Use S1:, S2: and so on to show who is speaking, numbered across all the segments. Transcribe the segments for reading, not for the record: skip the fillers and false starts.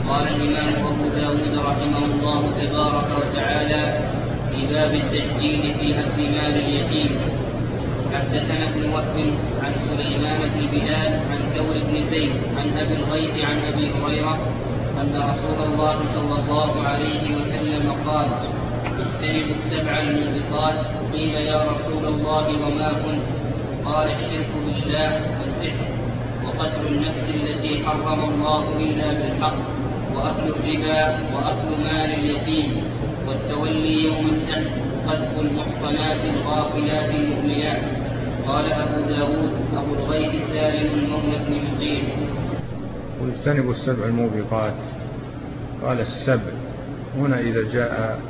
S1: قال الإمام أبو داود رحمه الله تبارك وتعالى في باب التشديد في أكل مال اليتيم. حدثنا ابن وهب عن سليمان بن بلال عن ثور بن زيد عن أبي الغيث عن أبي هريرة أن رسول الله صلى الله عليه وسلم قال: اجتنبوا السبع الموبقات. قيل: يا رسول الله وما كن؟ قال: الشرك بالله والسحر وقتل النفس التي حرم الله إلا بالحق وأكل الربا وأكل مال اليتيم والتولي يوم الزحف قذف المحصنات الغافلات المؤمنات. قال أبو داود: أبو الغيث سالم مولى بن مقيم.
S2: واجتنبوا السبع الموبقات. قال السبع هنا إذا جاء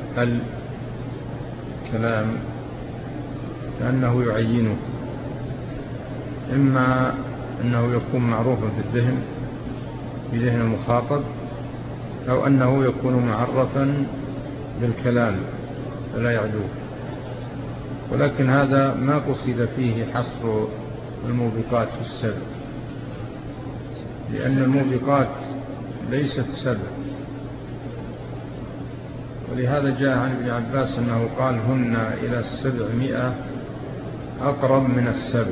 S2: الكلام لأنه يعينه، إما أنه يكون معروفا في الذهن بذهن المخاطب، أو أنه يكون معرفا بالكلام فلا يعدوه، ولكن هذا ما قصد فيه حصر الموبقات في السبع، لأن الموبقات ليست سبع. ولهذا جاء عن ابن عباس أنه قال: هن إلى 700 أقرب من السبع.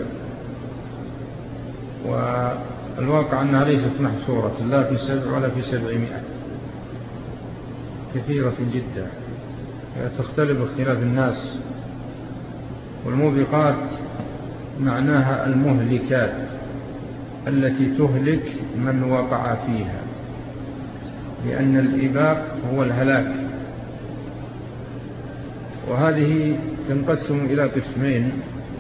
S2: والواقع أنها ليست محصورة لا في 7 ولا في 700، كثيرة جدا تختلف اختلاف الناس. والموبقات معناها المهلكات التي تهلك من وقع فيها، لأن الإباق هو الهلاك. وهذه تنقسم إلى قسمين: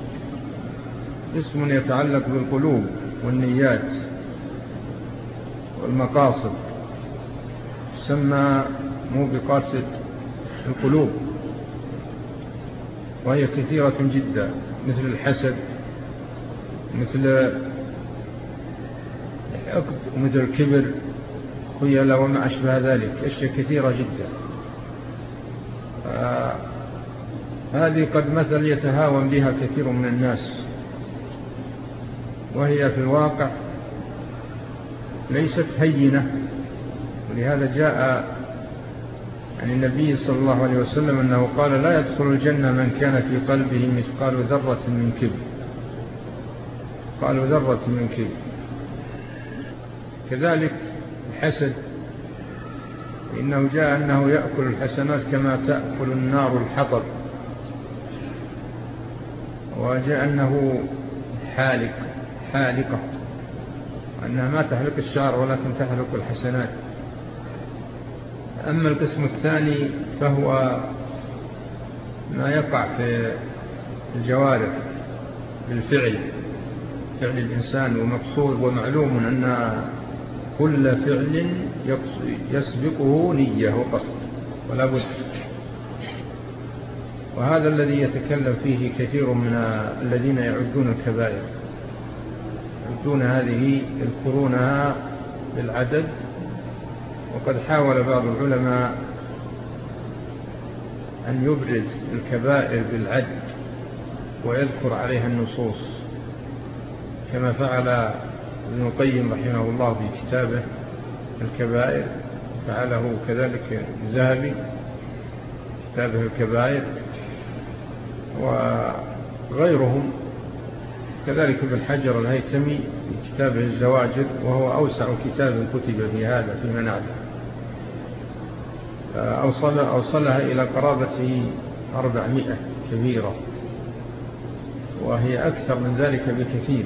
S2: قسم يتعلق بالقلوب والنيات والمقاصد، تسمى موبقات القلوب، وهي كثيرة جدا، مثل الحسد، مثل الحقد، ومثل الكبر، خيلة وما أشبه ذلك، أشياء كثيرة جدا. هذه قد مثل يتهاون بها كثير من الناس، وهي في الواقع ليست هينة. ولهذا جاء عن النبي صلى الله عليه وسلم أنه قال: لا يدخل الجنة من كان في قلبه مثقال ذرة من كبر. قالوا: ذرة من كبر. كذلك الحسد، إنه جاء أنه يأكل الحسنات كما تأكل النار الحطب، وجاء أنه حالقة، أنها ما تحلق الشعر ولكن تحلق الحسنات. أما القسم الثاني فهو ما يقع في الجوارح بالفعل، فعل الإنسان، ومقصود ومعلوم أن كل فعل يسبقه نية وقصد ولا بد. وهذا الذي يتكلم فيه كثير من الذين يعدون الكبائر، يعدون هذه، يذكرونها بالعدد. وقد حاول بعض العلماء أن يبرز الكبائر بالعد ويذكر عليها النصوص، كما فعل ابن القيم رحمه الله في كتابه الكبائر، فعله كذلك الذهبي كتابه الكبائر، وغيرهم كذلك ابن حجر الهيثمي في كتابه الزواجر، وهو أوسع كتاب كتب في هذا فيما نعلم. أوصلها إلى قرابة 400 كبيرة، وهي أكثر من ذلك بكثير.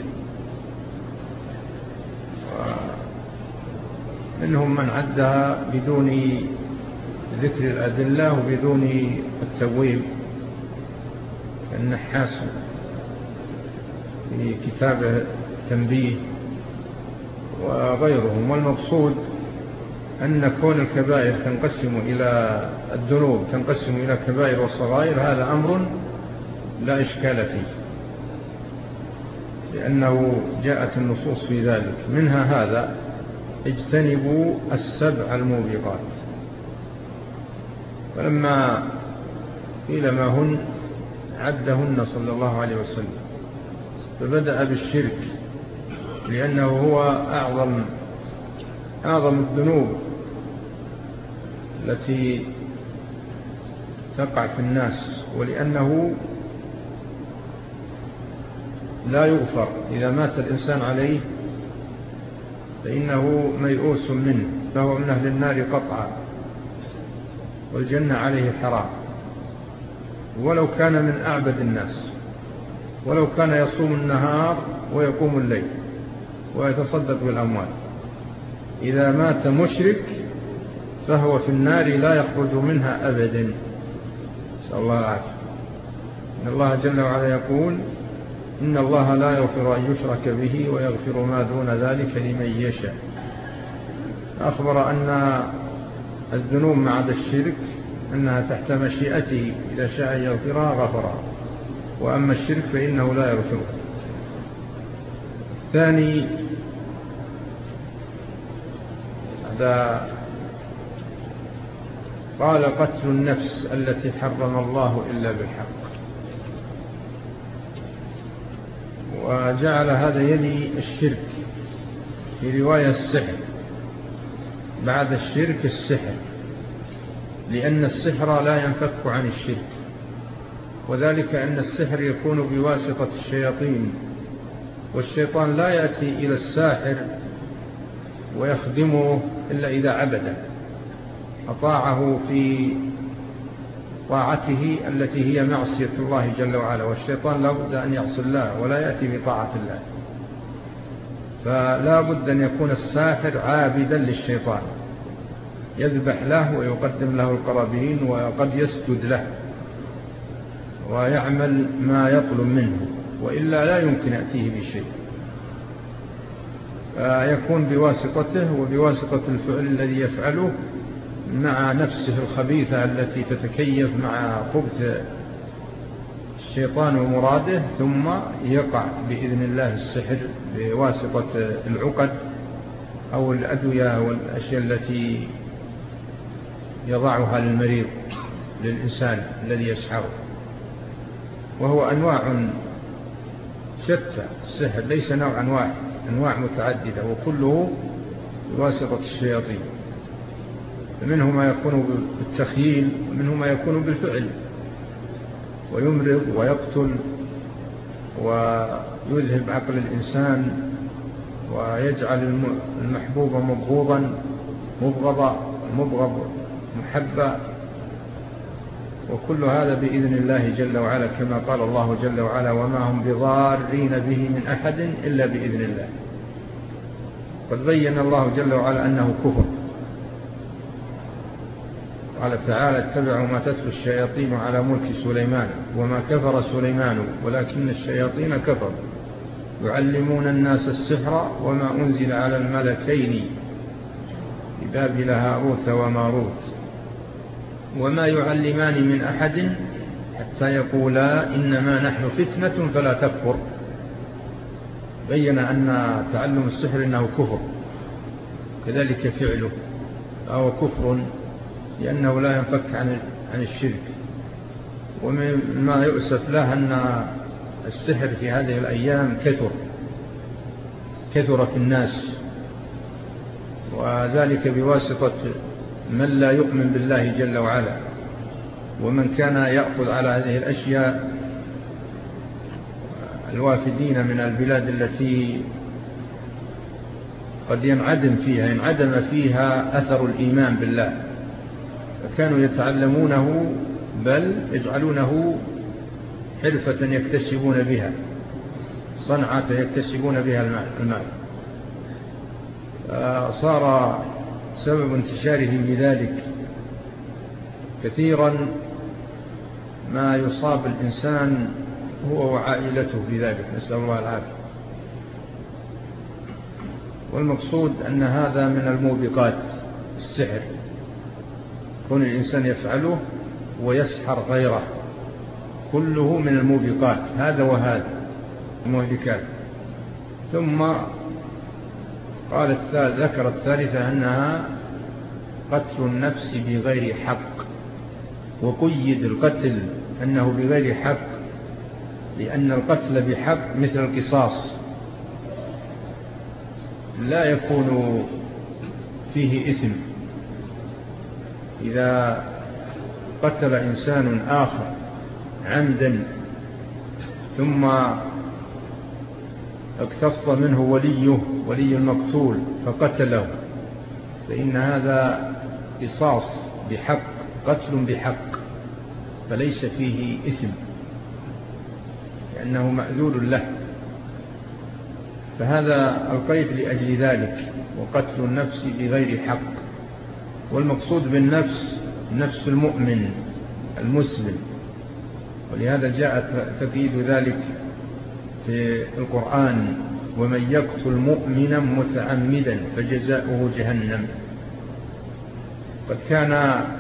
S2: منهم من عدها بدون ذكر الأدلة وبدون التبويب، النحاس في كتابه تنبيه وغيرهم. والمقصود أن كون الكبائر تنقسم إلى الذنوب، تنقسم إلى كبائر وصغائر، هذا أمر لا إشكال فيه، لأنه جاءت النصوص في ذلك. منها هذا: اجتنبوا السبع الموبقات. فلما قيل ما هن عدهن صلى الله عليه وسلم، فبدأ بالشرك، لأنه هو أعظم الذنوب التي تقع في الناس، ولأنه لا يغفر إذا مات الإنسان عليه فإنه ميؤوس منه، فهو من أهل النار قطعا، والجنة عليه حرام، ولو كان من أعبد الناس، ولو كان يصوم النهار ويقوم الليل ويتصدق بالأموال، إذا مات مشرك فهو في النار لا يخرج منها أبدا، نسأل الله العافية. إن الله جل وعلا يقول: إن الله لا يغفر أن يشرك به ويغفر ما دون ذلك لمن يشاء. أخبر أن الذنوب مع الشرك أنها تحت مشيئته، إذا شاء يغفرها غفرها، وأما الشرك فإنه لا يغفره. الثاني هذا قال: قتل النفس التي حرم الله إلا بالحق. وجعل هذا يلي الشرك، في رواية السحر، بعد الشرك السحر، لأن السحر لا ينفك عن الشرك، وذلك أن السحر يكون بواسطة الشياطين، والشيطان لا يأتي إلى الساحر ويخدمه إلا إذا عبده، أطاعه في طاعته التي هي معصية الله جل وعلا، والشيطان لا بد أن يعصي الله ولا يأتي بطاعة الله، فلا بد أن يكون الساحر عابدا للشيطان، يذبح له ويقدم له القرابين، وقد يسجد له ويعمل ما يطلب منه، وإلا لا يمكن يأتيه بشيء، فيكون بواسطته وبواسطة الفعل الذي يفعله مع نفسه الخبيثة التي تتكيف مع خبث الشيطان ومراده، ثم يقع بإذن الله السحر بواسطة العقد أو الأدوية والأشياء التي يضعها للمريض، للإنسان الذي يسحره. وهو أنواع شتى، السحر ليس نوعا واحد، أنواع متعددة، وكله بواسطة الشياطين، منه ما يكون بالتخييل، ومنه ما يكون بالفعل، ويمرض ويقتل ويذهب عقل الإنسان، ويجعل المحبوب مبغوضا، مبغض محبا، وكل هذا بإذن الله جل وعلا، كما قال الله جل وعلا: وما هم بضارين به من أحد إلا بإذن الله. قد بين الله جل وعلا أنه كفر، قال تعالى: اتبعوا ما تتلو الشياطين على ملك سليمان وما كفر سليمان ولكن الشياطين كفروا يعلمون الناس السحر وما أنزل على الملكين ببابل هاروت وماروت وما يعلمان من أحد حتى يقولا إنما نحن فتنة فلا تكفر. بين أن تعلم السحر إنه كفر، كذلك فعله أو كفر، لأنه لا ينفك عن الشرك. ومما يؤسف له أن السحر في هذه الأيام كثر في الناس، وذلك بواسطة من لا يؤمن بالله جل وعلا، ومن كان يأخذ على هذه الأشياء الوافدين من البلاد التي قد ينعدم فيها أثر الإيمان بالله، فكانوا يتعلمونه، بل يجعلونه حرفة يكتسبون بها، صنعة يكتسبون بها المال. صار سبب انتشاره بذلك كثيرا ما يصاب الإنسان هو وعائلته بذلك، نسأل الله العافية. والمقصود أن هذا من الموبقات، السحر، كون الإنسان يفعله ويسحر غيره، كله من الموبقات، هذا وهذا المهلكات. ثم قال ذكر الثالثة أنها قتل النفس بغير حق، وقيد القتل أنه بغير حق، لأن القتل بحق مثل القصاص لا يكون فيه إثم، إذا قتل إنسان آخر عمدا ثم اقتص منه ولي المقتول فقتله، فإن هذا قصاص بحق، قتل بحق، فليس فيه إثم لأنه مأذول له. فهذا القيد لأجل ذلك، وقتل النفس بغير حق. والمقصود بالنفس نفس المؤمن المسلم، ولهذا جاءت تقييد ذلك في القرآن: ومن يقتل مؤمنا متعمدا فجزاؤه جهنم. قد كان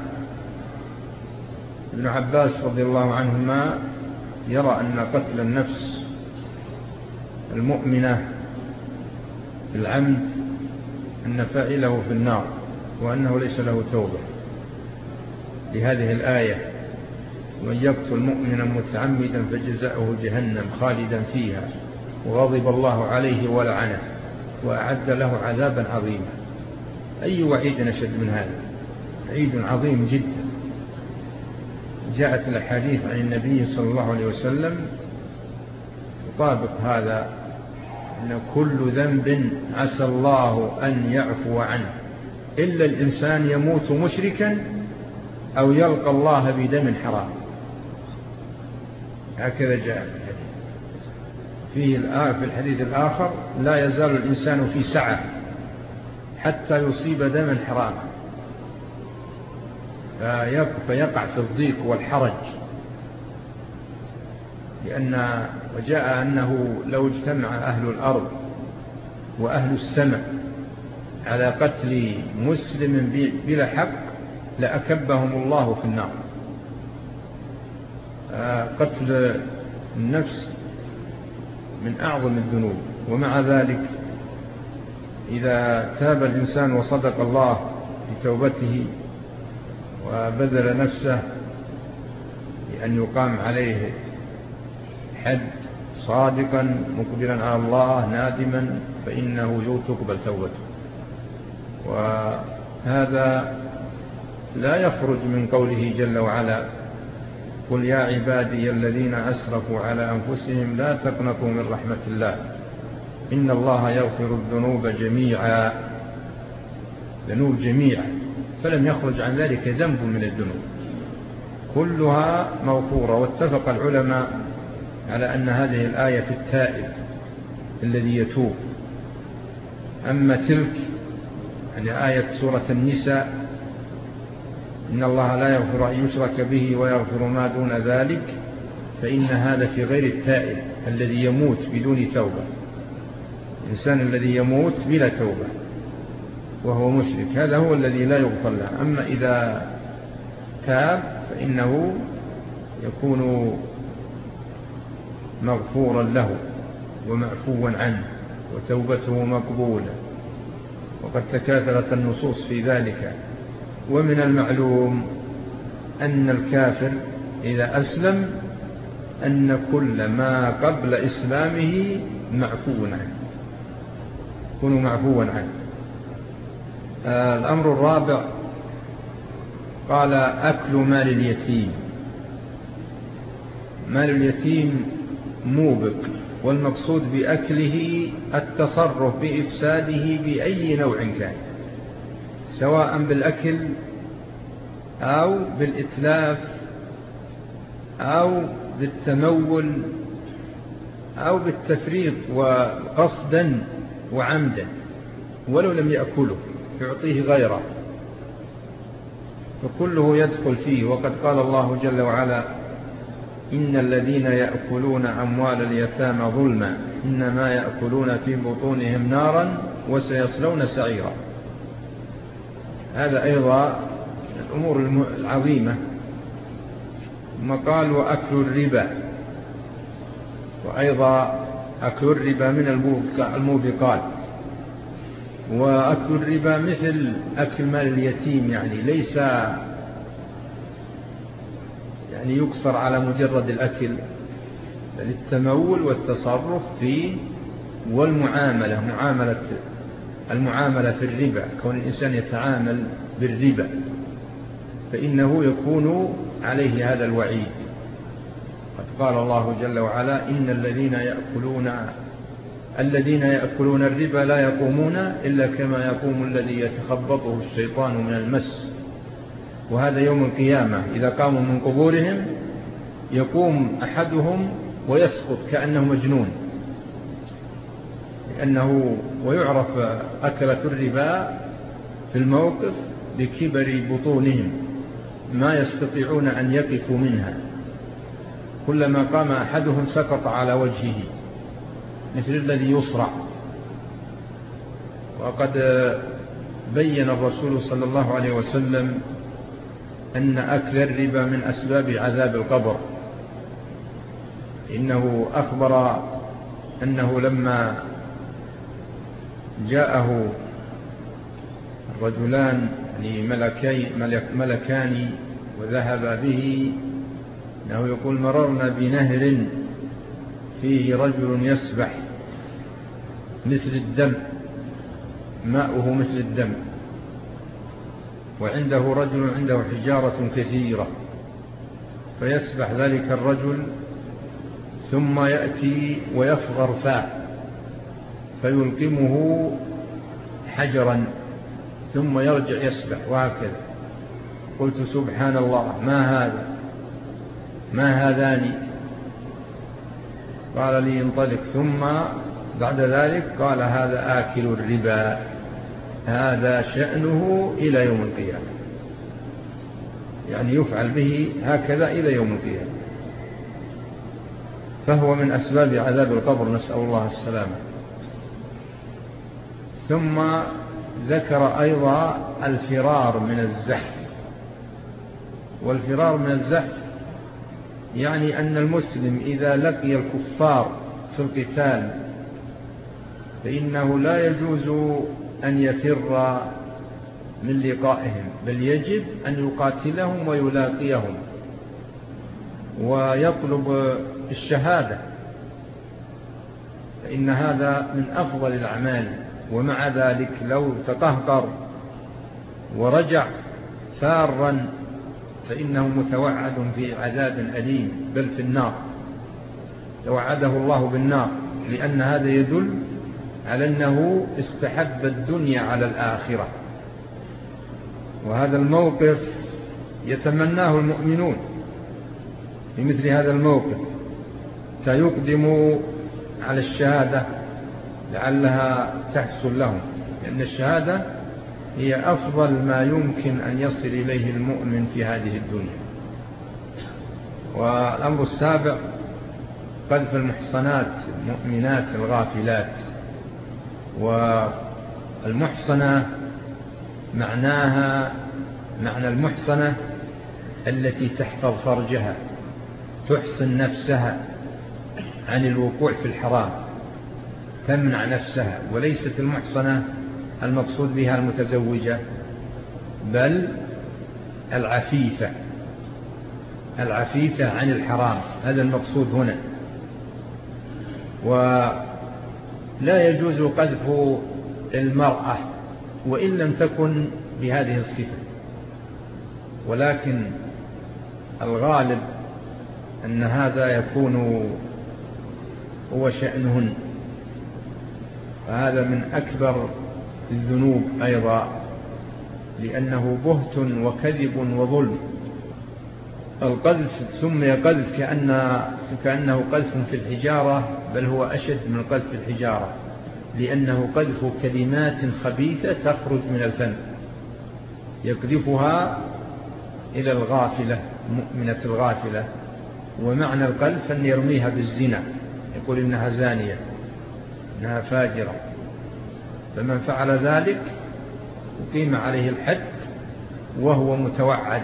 S2: ابن عباس رضي الله عنهما يرى أن قتل النفس المؤمنة بالعمد أن فاعله في النار، وأنه ليس له توبة، لهذه الآية: ومن يقتل مؤمنا متعمدا فجزاؤه جهنم خالدا فيها وغضب الله عليه ولعنه وأعد له عذابا عظيما. أي وعيد أشد من هذا؟ وعيد عظيم جدا. جاءت الأحاديث عن النبي صلى الله عليه وسلم تطابق هذا، أن كل ذنب عسى الله أن يعفو عنه إلا الإنسان يموت مشركا أو يلقى الله بدم حرام. هكذا جاء في الحديث الآخر: لا يزال الإنسان في سعة حتى يصيب دما حراما، فيقع في الضيق والحرج. وجاء أنه لو اجتمع أهل الأرض وأهل السماء على قتل مسلم بلا حق لأكبهم الله في النار. قتل النفس من أعظم الذنوب، ومع ذلك إذا تاب الإنسان وصدق الله في توبته وبذل نفسه بأن يقام عليه حد صادقا مقبلا على الله نادما، فإنه تقبل توبته. وهذا لا يخرج من قوله جل وعلا: قل يا عبادي الذين أسرفوا على أنفسهم لا تقنطوا من رحمة الله إن الله يغفر الذنوب جميعا. ذنوب جميعا، فلم يخرج عن ذلك ذنب من الذنوب، كلها مغفورة. واتفق العلماء على أن هذه الآية في التائب الذي يتوب. أما تلك يعني آية سورة النساء: إن الله لا يغفر أن يشرك به ويغفر ما دون ذلك، فإن هذا في غير التائب الذي يموت بدون توبة. الإنسان الذي يموت بلا توبة وهو مشرك هذا هو الذي لا يغفر له. أما إذا تاب فإنه يكون مغفورا له ومعفوا عنه وتوبته مقبولة، وقد تكاثرت النصوص في ذلك. ومن المعلوم أن الكافر إذا أسلم أن كل ما قبل إسلامه معفو عنه، يكون معفوا عنه. الأمر الرابع قال: أكل مال اليتيم. مال اليتيم موبق، والمقصود بأكله التصرف بإفساده بأي نوع كان، سواء بالأكل أو بالإتلاف أو بالتمول أو بالتفريط وقصدا وعمدا، ولو لم يأكله يعطيه غيره، فكله يدخل فيه. وقد قال الله جل وعلا: إن الذين يأكلون أموال اليتامى ظلما إنما يأكلون في بطونهم نارا وسيصلون سعيرا. هذا أيضا الأمور العظيمة. ثم قال: وأكل الربا، وأيضا أكل الربا من الموبقات. وأكل الربا مثل أكل مال اليتيم، يعني ليس يعني يقصر على مجرد الأكل، بل التمول والتصرف فيه والمعاملة، المعاملة في الربا، كون الإنسان يتعامل بالربا فإنه يكون عليه هذا الوعيد. قد قال الله جل وعلا: إن الذين يأكلون الربا لا يقومون إلا كما يقوم الذي يتخبطه الشيطان من المس. وهذا يوم القيامة إذا قاموا من قبورهم يقوم أحدهم ويسقط كأنه مجنون، ويعرف أكلة الربا في الموقف بكبر بطونهم ما يستطيعون أن يقفوا منها، كلما قام أحدهم سقط على وجهه مثل الذي يصرع. وقد بين الرسول صلى الله عليه وسلم أن أكل الربا من أسباب عذاب القبر. إنه أخبر أنه لما جاءه الرجلان ملكان وذهب به، أنه يقول: مررنا بنهر فيه رجل يسبح مثل الدم، ماؤه مثل الدم، وعنده رجل عنده حجارة كثيرة، فيسبح ذلك الرجل ثم يأتي ويفغر فاه فيلقمه حجرا ثم يرجع يسبح، وهكذا. قلت: سبحان الله، ما هذان؟ قال لي: انطلق. ثم بعد ذلك قال: هذا آكل الربا، هذا شأنه إلى يوم القيامة، يعني يفعل به هكذا إلى يوم القيامة، فهو من أسباب عذاب القبر، نسأل الله السلامة. ثم ذكر أيضا الفرار من الزحف. والفرار من الزحف يعني أن المسلم إذا لقي الكفار في القتال فإنه لا يجوز أن يفر من لقائهم، بل يجب أن يقاتلهم ويلاقيهم ويطلب الشهادة، فإن هذا من أفضل الأعمال. ومع ذلك لو تقهقر ورجع فارا فإنه متوعد في عذاب أليم، بل في النار، توعده الله بالنار، لأن هذا يدل على أنه استحب الدنيا على الآخرة. وهذا الموقف يتمناه المؤمنون في مثل هذا الموقف، فيقدم على الشهادة لعلها تحصل لهم، لأن الشهادة هي أفضل ما يمكن أن يصل إليه المؤمن في هذه الدنيا. والأمر السابع: قذف المحصنات المؤمنات الغافلات. والمحصنة معنى المحصنة التي تحفظ فرجها، تحصن نفسها عن الوقوع في الحرام، تمنع نفسها، وليست المحصنة المقصود بها المتزوجة، بل العفيفة عن الحرام، هذا المقصود هنا. ولا يجوز قذف المرأة وإن لم تكن بهذه الصفة، ولكن الغالب أن هذا يكون هو شأنهن، فهذا من أكبر الذنوب أيضا، لأنه بهت وكذب وظلم. القذف سمي قذف كأنه قذف في الحجارة، بل هو أشد من قذف الحجارة، لأنه قذف كلمات خبيثة تخرج من الفم، يقذفها إلى الغافلة، المؤمنة الغافلة. ومعنى القذف أن يرميها بالزنا، يقول إنها زانية، إنها فاجرة، فمن فعل ذلك أقيم عليه الحد وهو متوعد،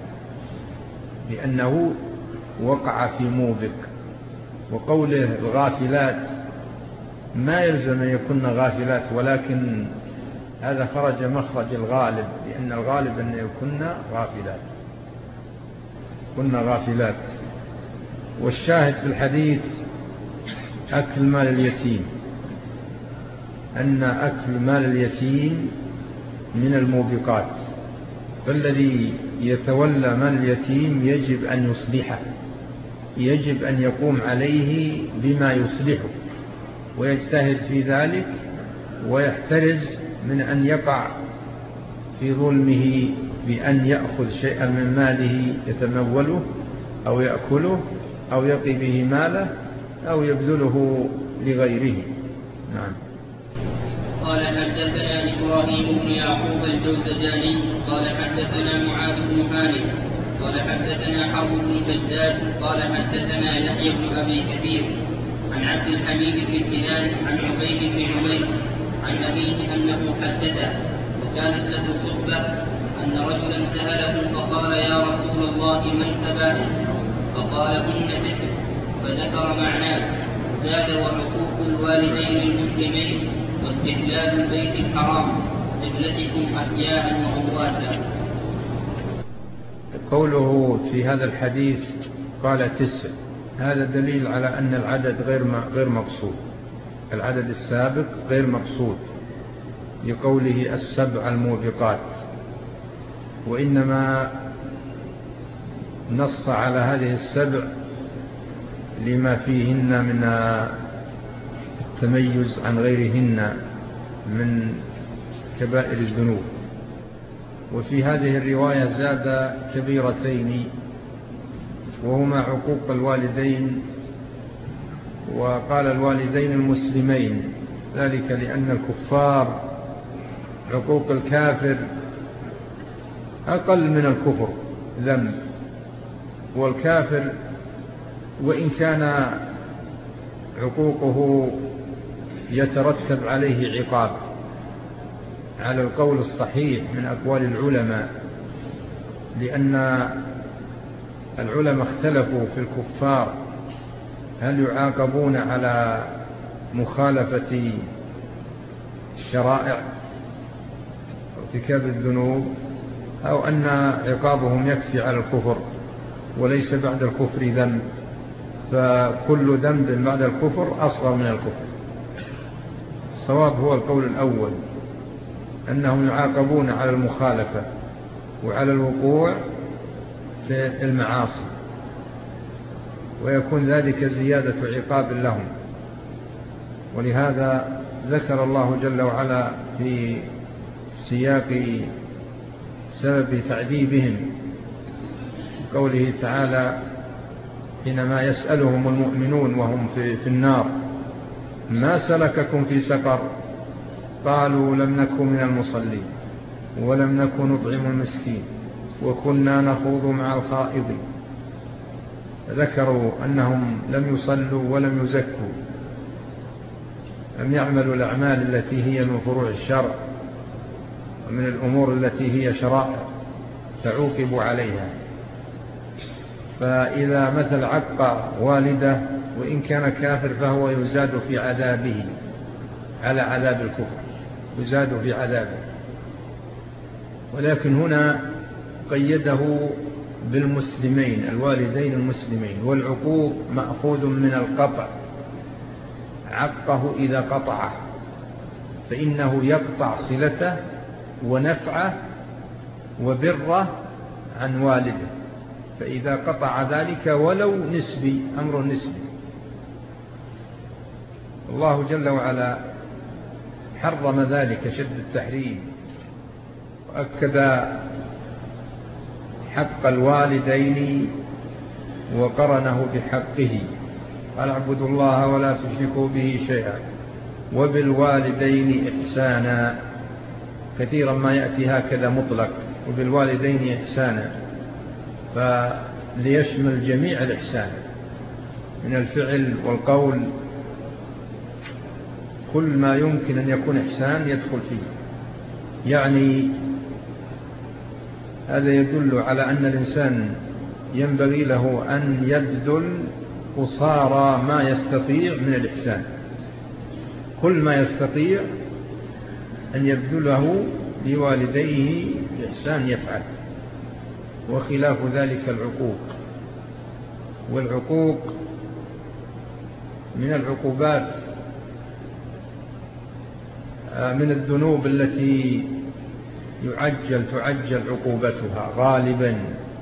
S2: لأنه وقع في موبق. وقوله الغافلات ما يلزم أن يكون غافلات، ولكن هذا خرج مخرج الغالب، لأن الغالب أن يكون غافلات. والشاهد في الحديث أكل مال اليتيم، أن أكل مال اليتيم من الموبقات، فالذي يتولى مال اليتيم يجب أن يصلحه، يجب أن يقوم عليه بما يصلحه ويجتهد في ذلك، ويحترز من أن يقع في ظلمه بأن يأخذ شيئا من ماله يتموله أو يأكله أو يقي به ماله أو يبذله لغيره. نعم.
S1: قال حدثنا إبراهيم بن يعقوب الجوزجاني قال حدثنا معاذ بن هانئ قال حدثنا حرب بن شداد قال حدثنا يحيى بن أبي كثير عن عبد الحميد بن سنان عن عبيد بن عمير عن أبيه أنه حدثه وكانت له صحبة أن رجلا سأله فقال يا رسول الله ما الكبائر؟ فقال هن 9 فذكر معناه زاد وحقوق الوالدين المسلمين واستحلال البيت الحرام قبلتكم أحياء وأمواتا.
S2: قوله في هذا الحديث قال 9، هذا دليل على أن العدد غير مقصود، العدد السابق غير مقصود لقوله 7 الموبقات، وإنما نص على هذه 7 لما فيهن من التميز عن غيرهن من كبائر الذنوب. وفي هذه الرواية زاد كبيرتين وهما عقوق الوالدين، وقال الوالدين المسلمين، ذلك لأن الكفار عقوق الكافر أقل من الكفر ذنب، والكافر وإن كان عقوقه يترتب عليه عقاب على القول الصحيح من أقوال العلماء، لأن العلماء اختلفوا في الكفار هل يعاقبون على مخالفة الشرائع وارتكاب الذنوب أو أن عقابهم يكفي على الكفر وليس بعد الكفر ذنب، فكل ذنب بعد الكفر أصغر من الكفر. الصواب هو القول الأول، أنهم يعاقبون على المخالفة وعلى الوقوع في المعاصي، ويكون ذلك زيادة عقاب لهم. ولهذا ذكر الله جل وعلا في سياق سبب تعذيبهم قوله تعالى حينما يسألهم المؤمنون وهم في النار ما سلككم في سقر؟ قالوا لم نكن من المصلين ولم نكن نطعم المسكين وكنا نخوض مع الخائضين. ذكروا أنهم لم يصلوا ولم يزكوا، لم يعملوا الأعمال التي هي من فروع الشرع ومن الأمور التي هي شرائع فعوقبوا عليها. فإذا مثل عق والده وإن كان كافر فهو يزاد في عذابه على عذاب الكفر، يزاد في عذابه. ولكن هنا قيده بالمسلمين، الوالدين المسلمين، والعقوق مأخوذ من القطع، عقه إذا قطعه فإنه يقطع صلته ونفعه وبره عن والده، فإذا قطع ذلك ولو نسبي، أمر نسبي. الله جل وعلا حرم ذلك شد التحريم، وأكد حق الوالدين وقرنه بحقه، قال اعبدوا الله ولا تشركوا به شيئا وبالوالدين إحسانا. كثيرا ما يأتي هكذا مطلق، وبالوالدين إحسانا، فليشمل جميع الإحسان من الفعل والقول، كل ما يمكن أن يكون إحسان يدخل فيه. يعني هذا يدل على أن الإنسان ينبغي له أن يبذل قصارى ما يستطيع من الإحسان، كل ما يستطيع أن يبذله لوالديه الإحسان يفعل، وخلاف ذلك العقوق. والعقوق من العقوبات من الذنوب التي تعجل عقوبتها غالبا.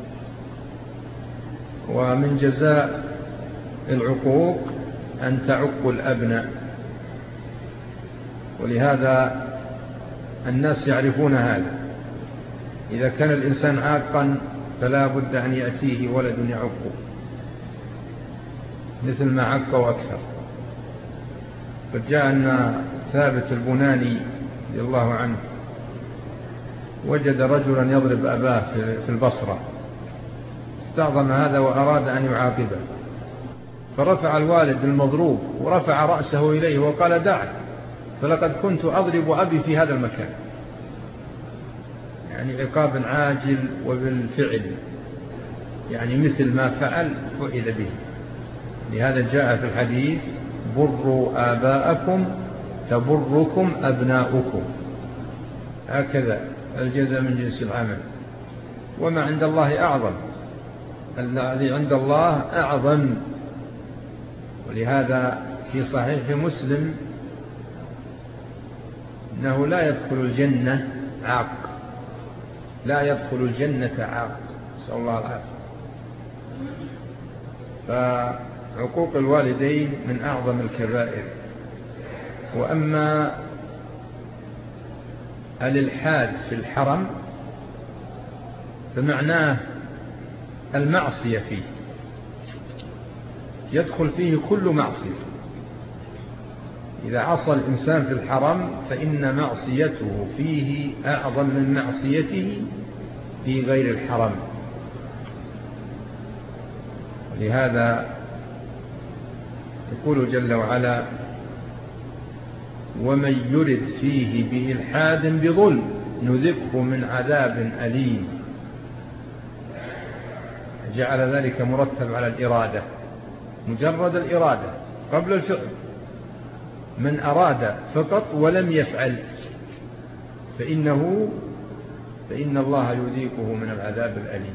S2: ومن جزاء العقوق أن تعق الأبناء، ولهذا الناس يعرفون هذا. إذا كان الإنسان عاقا فلا بد أن يأتيه ولد يعقه مثل ما عق وأكثر. قد جاء أن ثابت البناني رضي الله عنه وجد رجلا يضرب أباه في البصرة، استعظم هذا وأراد أن يعاقبه، فرفع الوالد المضروب ورفع رأسه إليه وقال: دعك، فلقد كنت أضرب أبي في هذا المكان. يعني عقاب عاجل وبالفعل، يعني مثل ما فعل به. لهذا جاء في الحديث: بروا آباءكم تبركم أبناؤكم. هكذا الجزاء من جنس العمل. وما عند الله أعظم، الذي عند الله أعظم. ولهذا في صحيح مسلم أنه لا يدخل الجنة عاق، لا يدخل الجنة عاق، نسأل الله العافية. فعقوق الوالدين من أعظم الكبائر. وأما الإلحاد في الحرم فمعناه المعصية فيه، يدخل فيه كل معصية. إذا عصى الإنسان في الحرم فإن معصيته فيه أعظم من معصيته في غير الحرم. ولهذا يقول جل وعلا: ومن يرد فيه بإلحاد بظلم نذقه من عذاب أليم. جعل ذلك مرتب على الإرادة، مجرد الإرادة قبل الفعل. من أراد فقط ولم يفعل فإن الله يذيقه من العذاب الأليم.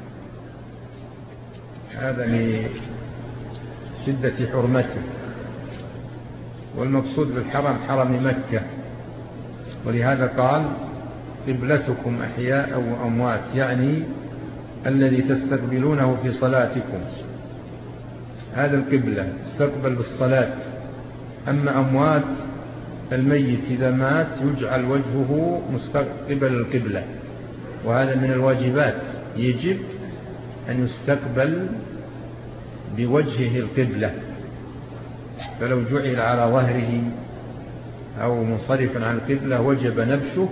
S2: هذا من شدة حرمته. والمقصود بالحرم حرم مكة. ولهذا قال: قبلتكم أحياء وأموات، يعني الذي تستقبلونه في صلاتكم، هذا القبلة تستقبل بالصلاة. أما أموات الميت إذا مات يجعل وجهه مستقبل القبلة، وهذا من الواجبات، يجب أن يستقبل بوجهه القبلة. فلو جعل على ظهره أو منصرفا عن القبلة وجب نبشه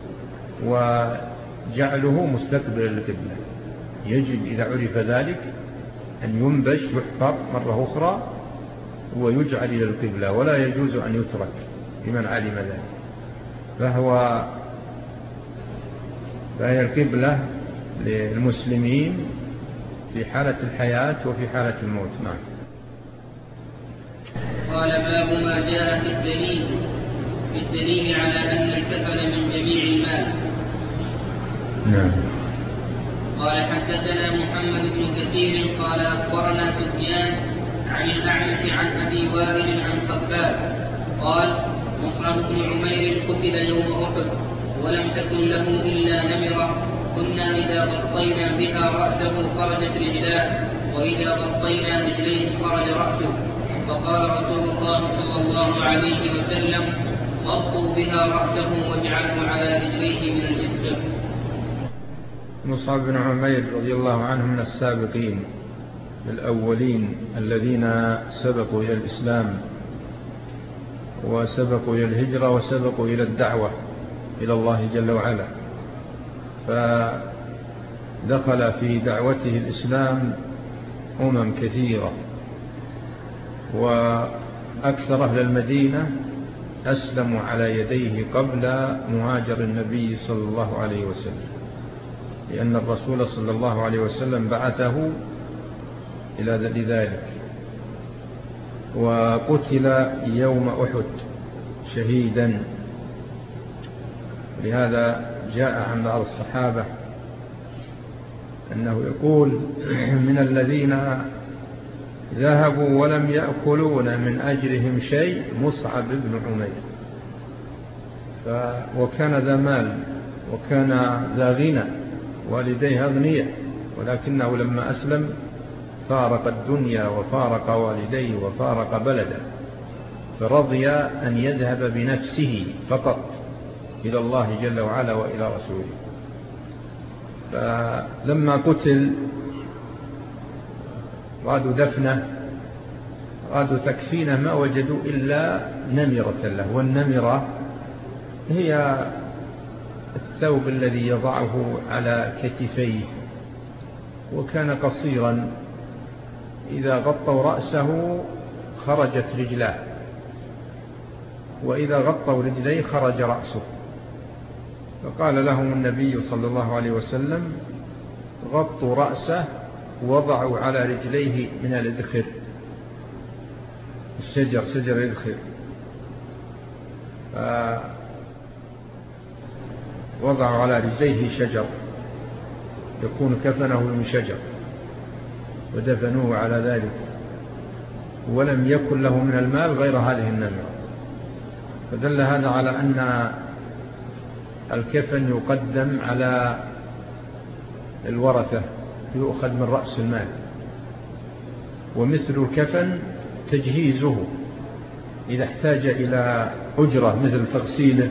S2: وجعله مستقبل القبلة. يجب إذا عرف ذلك أن ينبش، يحفر مرة أخرى ويجعل إلى القبلة، ولا يجوز أن يترك لمن علم ذلك. فهي القبلة للمسلمين في حالة الحياة وفي حالة الموت. نعم.
S1: قال: باب ما جاء في الدليل على أن الكفن من جميع المال.
S2: نعم.
S1: قال: حدثنا محمد بن كثير قال أخبرنا سفيان عن الأعمش عن أبي وائل عن خباب قال: مصعب بن عمير قتل يوم أحد ولم تكن له إلا نمرة، كنا إذا غطينا بها رأسه خرجت رجلاه، وإذا غطينا رجليه خرج رأسه. فقال رسول الله صلى الله عليه وسلم: غطوا بها رأسه واجعلوا على رجليه من الإبل.
S2: مصعب بن عمير رضي الله عنه من السابقين الأولين الذين سبقوا إلى الإسلام وسبقوا إلى الهجرة وسبقوا إلى الدعوة إلى الله جل وعلا، فدخل في دعوته الإسلام كثيرة، وأكثر أهل المدينة أسلموا على يديه قبل مهاجر النبي صلى الله عليه وسلم، لأن الرسول صلى الله عليه وسلم بعثه إلى ذلك. وقتل يوم أحد شهيدا. لهذا جاء عن بعض الصحابة أنه يقول: من الذين ذهبوا ولم يأكلون من أجرهم شيء مصعب بن عمير. وكان ذا مال وكان ذا غنى، والديه أغنياء، ولكنه لما أسلم فارق الدنيا وفارق والديه وفارق بلده، فرضي أن يذهب بنفسه فقط إلى الله جل وعلا وإلى رسوله. فلما قتل رادوا دفنه، رادوا تكفينه، ما وجدوا إلا نمرة له، والنمرة هي الثوب الذي يضعه على كتفيه، وكان قصيرا، إذا غطوا رأسه خرجت رجلاه، وإذا غطوا رجليه خرج رأسه. فقال لهم النبي صلى الله عليه وسلم: غطوا رأسه ووضعوا على رجليه من الإدخر، الشجر، شجر الإدخر، وضعوا على رجليه شجر يكون كفنه من شجر، ودفنوه على ذلك، ولم يكن له من المال غير هذه النمرة. فدل هذا على أن الكفن يقدم على الورثة، يؤخذ من رأس المال. ومثل الكفن تجهيزه، إذا احتاج إلى أجرة مثل تغسيله،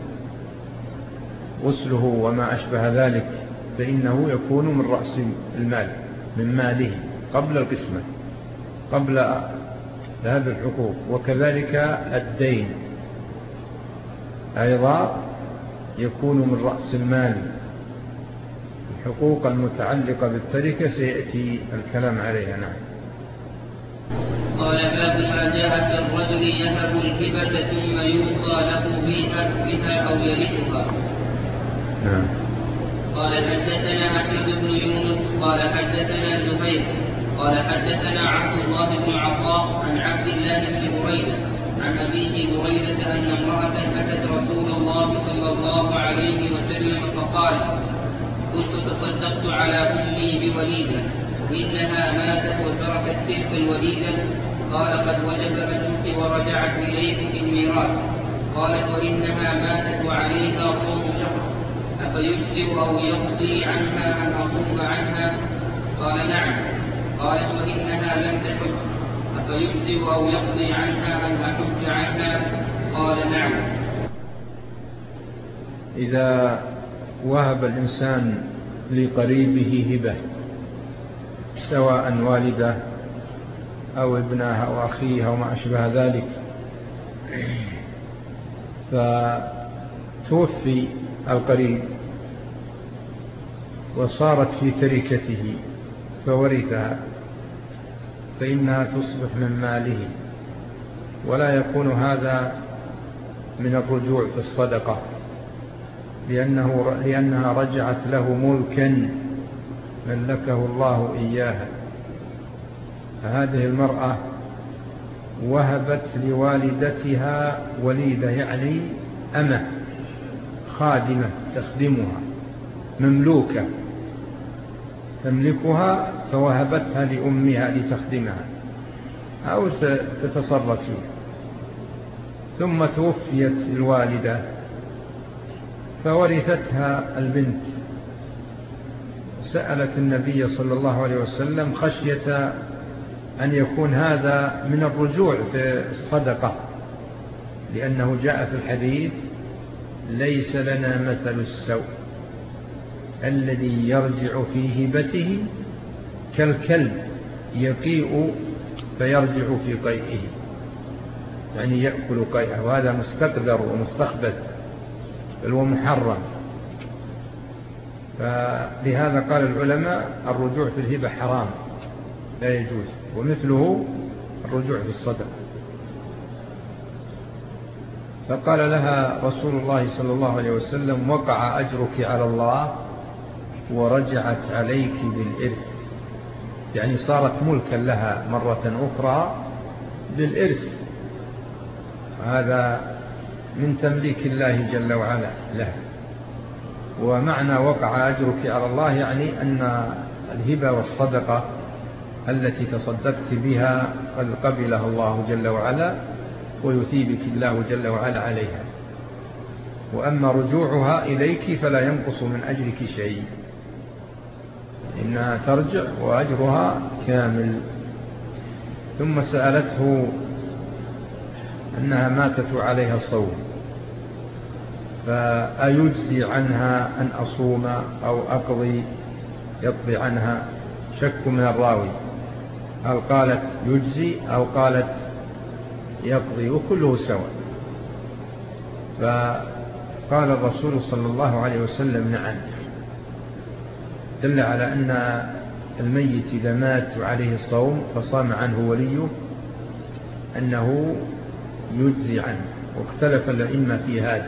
S2: غسله وما أشبه ذلك، فإنه يكون من رأس المال، من ماله قبل القسمة، قبل هذه الحقوق. وكذلك الدين أيضا يكون من رأس المال. الحقوق المتعلقة بالتركة سيأتي الكلام عليها. نعم.
S1: قال: باب ما جاء في الرجل يهب الهبة ثم يوصى له بها أو يرثها.
S2: نعم.
S1: قال: حدثنا أحمد بن يونس قال حدثنا زهير قال حدثنا عبد الله بن عطاء عن عبد الله بن بريدة عن أبيه بريدة أن امرأة أتت رسول الله صلى الله عليه وسلم فقال: كنت تصدقت على أمي بوليدة وإنها ماتت وتركت تلك الوليدة. قال: قد وجب أجرك ورجعت إليك في الميراث. قالت: وإنها ماتت وعليها صوم شهر، أفيجزئ أو يقضي عنها أن أصوم عنها؟ قال: نعم. قالت: وإنها لم تحج، أفيجزئ أو يقضي عنها أن أحج عنها؟ قال: نعم.
S2: إذا وهب الإنسان لقريبه هبة، سواء والده أو ابنه أو أخيه أو ما أشبه ذلك، فتوفي القريب وصارت في تركته فورثها، فإنها تصبح من ماله، ولا يكون هذا من الرجوع في الصدقة، لأنها رجعت له ملكا ملكه الله إياها. فهذه المرأة وهبت لوالدتها وليدة، يعني أمة خادمة تخدمها، مملوكة تملكها، فوهبتها لأمها لتخدمها أو تتصرف فيها. ثم توفيت الوالدة فورثتها البنت، سألت النبي صلى الله عليه وسلم خشية أن يكون هذا من الرجوع في الصدقة، لأنه جاء في الحديث: ليس لنا مثل السوء الذي يرجع في هبته كالكلب يقيء فيرجع في قيئه، يعني يأكل قيئه، وهذا مستقذر ومستخبث بل ومحرم. فلهذا قال العلماء: الرجوع في الهبة حرام لا يجوز، ومثله الرجوع في الصدقة. فقال لها رسول الله صلى الله عليه وسلم: وقع أجرك على الله ورجعت عليك بالإرث، يعني صارت ملكا لها مرة أخرى بالإرث. هذا من تمليك الله جل وعلا له. ومعنى وقع أجرك على الله يعني أن الهبة والصدقة التي تصدقت بها قد قبلها الله جل وعلا، ويثيبك الله جل وعلا عليها. وأما رجوعها إليك فلا ينقص من أجرك شيء، إنها ترجع وأجرها كامل. ثم سألته أنها ماتت عليها صوم، فأيجزي عنها أن أصوم أو أقضي، يقضي عنها؟ شك من الراوي، هل قالت يجزي أو قالت يقضي، وكله سواء. فقال الرسول صلى الله عليه وسلم نعم، دل على أن الميت إذا مات عليه الصوم فصام عنه وليه أنه يجزي عنه. واختلف الأئمة في هذا،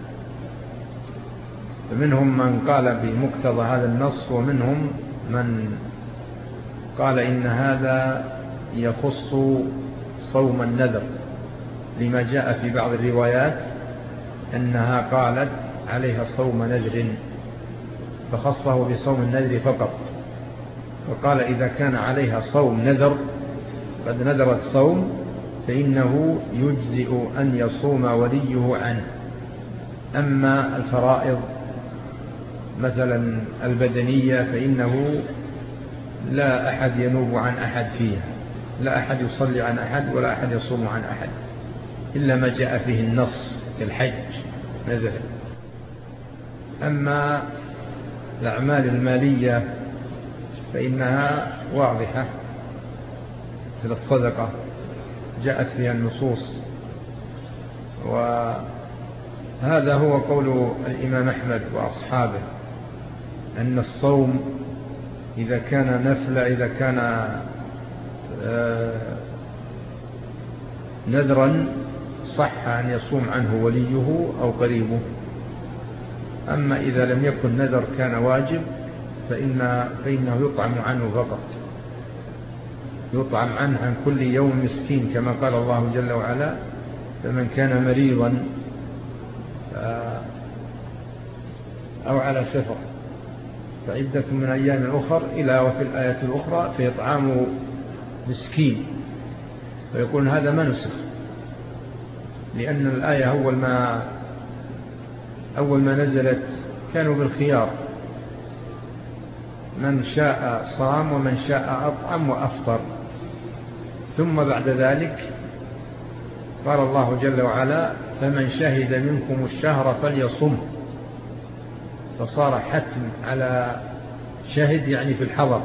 S2: فمنهم من قال بمقتضى هذا النص، ومنهم من قال إن هذا يخص صوم النذر، لما جاء في بعض الروايات أنها قالت عليها صوم نذر فخصه بصوم النذر فقط، وقال إذا كان عليها صوم نذر قد نذرت صوم فإنه يجزئ أن يصوم وليه عنه. أما الفرائض مثلا البدنية فإنه لا أحد ينوب عن أحد فيها، لا أحد يصلي عن أحد ولا أحد يصوم عن أحد إلا ما جاء فيه النص كالحج نذر. أما الأعمال المالية فإنها واضحة، مثل الصدقة جاءت فيها النصوص، وهذا هو قول الإمام أحمد وأصحابه أن الصوم إذا كان نفل، إذا كان نذرا صح أن يصوم عنه وليه أو قريبه. أما إذا لم يكن نذر كان واجب فإنه يطعم عنه فقط، يطعم عنه عن كل يوم مسكين، كما قال الله جل وعلا فمن كان مريضا أو على سفر فعدة من أيام أخر، إلى وفي الآية الأخرى فيطعم مسكين. ويقول هذا ما نسخ، لأن الآية أول ما نزلت كانوا بالخيار، من شاء صام ومن شاء أطعم وأفطر. ثم بعد ذلك قال الله جل وعلا فمن شهد منكم الشهر فليصم، فصار حتم على شهد يعني في الحضر،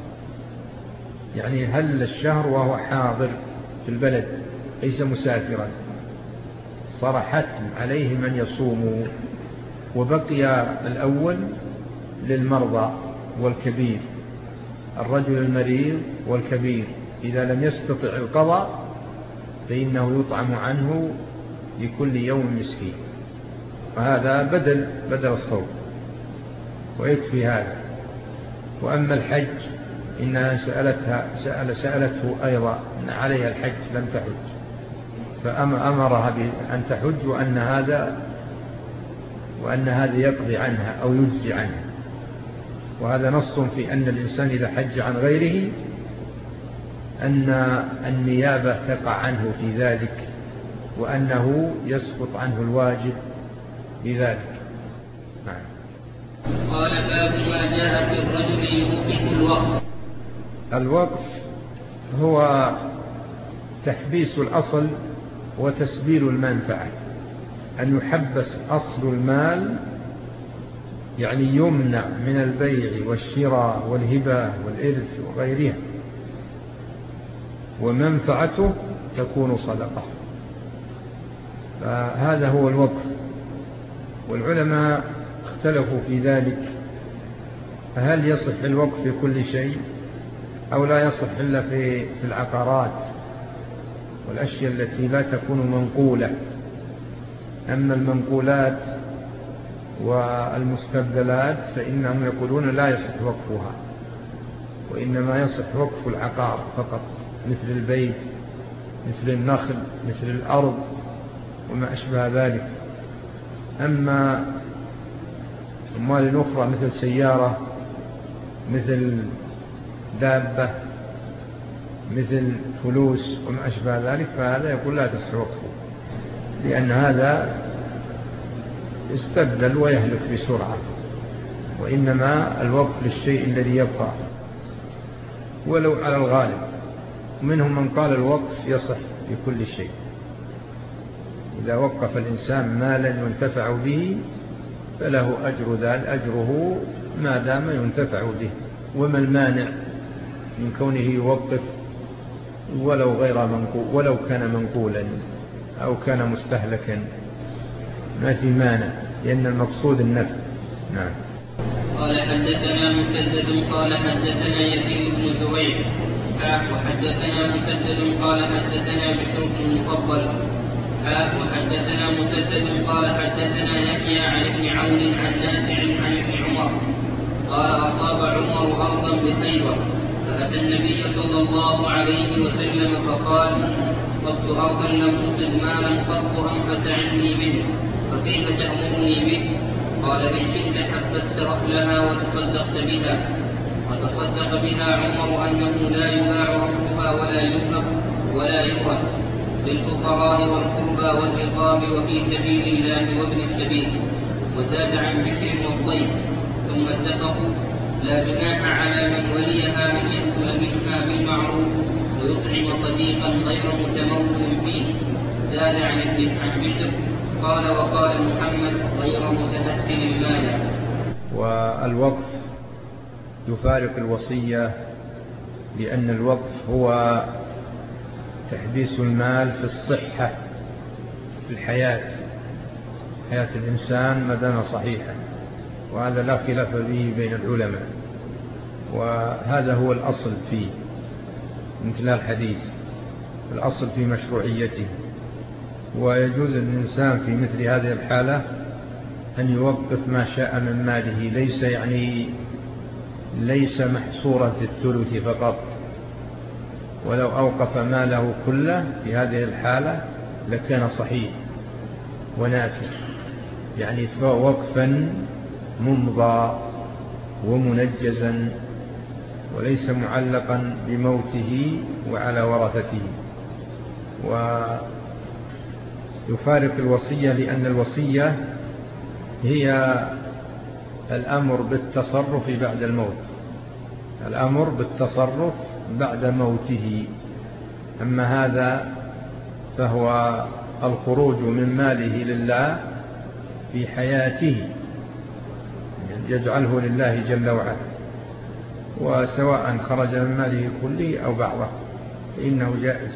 S2: يعني هل الشهر وهو حاضر في البلد ليس مسافرا، صار حتم عليه من يصوم. وبقي الأول للمرضى والكبير، الرجل المريض والكبير إذا لم يستطع القضاء فإنه يطعم عنه لكل يوم مسكين، وهذا بدل الصوم ويكفي هذا. وأما الحج إنها سألته أيضا أن عليها الحج لم تحج، فأمرها بأن تحج وأن هذا يقضي عنها أو يجزي عنها. وهذا نص في أن الإنسان إذا حج عن غيره أن النيابة تقع عنه في ذلك، وأنه يسقط عنه الواجب بذلك. نعم.
S1: قال باب ما جاء في الرجل يوقف الوقف.
S2: الوقف هو تحبيس الأصل وتسبيل المنفعة، أن يحبس أصل المال، يعني يمنع من البيع والشراء والهبة والإرث وغيرها، ومنفعته تكون صدقة. فهذا هو الوقف. والعلماء اختلفوا في ذلك، هل يصح الوقف في كل شيء أو لا يصح إلا في العقارات والأشياء التي لا تكون منقولة. أما المنقولات والمستبدلات فإنهم يقولون لا يصح وقفها، وإنما يصح وقف العقار فقط، مثل البيت، مثل النخل، مثل الأرض وما أشبه ذلك. أما أموال أخرى مثل سيارة، مثل دابة، مثل فلوس وما أشبه ذلك، فهذا يقول لا تصح وقفه، لأن هذا يستبدل ويهلك بسرعة، وإنما الوقف للشيء الذي يبقى ولو على الغالب. ومنهم من قال الوقف يصح لكل شيء، إذا وقف الإنسان مالا ينتفع به فله أجر ذلك، أجره ما دام ينتفع به. وما المانع من كونه يوقف ولو غير منقول، ولو كان منقولا أو كان مستهلكا، ما في مانع، لأن المقصود النفع. نعم.
S1: قال حدثنا مسدد قال حدثنا يزيد بن زريع وحدثنا مسدد قال حدثنا بشر بن المفضل وحدثنا مسدد قال حدثنا يحيى عن ابن عون عن نافع عن ابن عمر قال أصاب عمر أرضا بخيبر فأتى النبي صلى الله عليه وسلم فقال أصبت أرضا لم أصب مالا قط أنفس عني منه فكيف تأمرني به؟ قال إن شئت حبست أصلها وتصدقت بها. وتصدق بها عمر أنه لا يباع أصلها ولا ينفق ولا يرهب للفقراء والقربى والرقاب وفي سبيل الله وابن السبيل. وزاد عن بشر والضيف. ثم اتفقوا لا جناح على من وليها أن يأكل منها بالمعروف ويطعم صديقا غير متمول فيه. زاد عن بشر قال وقال محمد غير متأثل مالا.
S2: والوقف يفارق الوصية، لأن الوقف هو تحبيس المال في الصحة، في الحياة الإنسان ما دام صحيحا، وهذا لا خلاف به بين العلماء، وهذا هو الأصل فيه من خلال الحديث، الأصل في مشروعيته. ويجوز للإنسان في مثل هذه الحالة أن يوقف ما شاء من ماله، ليس محصورا في الثلث فقط. ولو أوقف ماله كله في هذه الحالة لكان صحيح ونافع، يعني وقفا ممضى ومنجزا، وليس معلقا بموته وعلى ورثته. ويفارق الوصية، لأن الوصية هي الأمر بالتصرف بعد الموت، الأمر بالتصرف بعد موته. أما هذا فهو الخروج من ماله لله في حياته، يجعله لله جل وعلا، وسواء خرج من ماله كله أو بعضه فإنه جائز.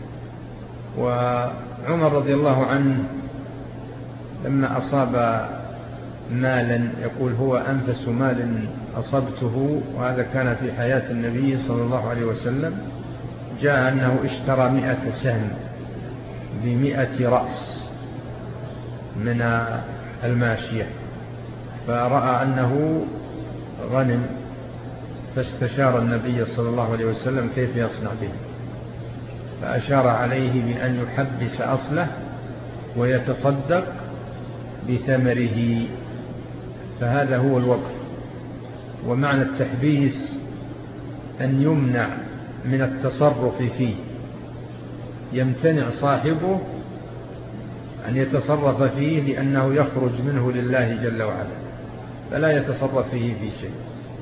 S2: وعمر رضي الله عنه لما أصاب مالا يقول هو أنفس مال أصبته، وهذا كان في حياة النبي صلى الله عليه وسلم، جاء أنه اشترى 100 سهم ب100 رأس من الماشية، فرأى أنه غنم، فاستشار النبي صلى الله عليه وسلم كيف يصنع به، فأشار عليه بأن يحبس أصله ويتصدق بثمره، فهذا هو الوقف. ومعنى التحبيس أن يمنع من التصرف فيه، يمتنع صاحبه أن يتصرف فيه لأنه يخرج منه لله جل وعلا، فلا يتصرف فيه في شيء،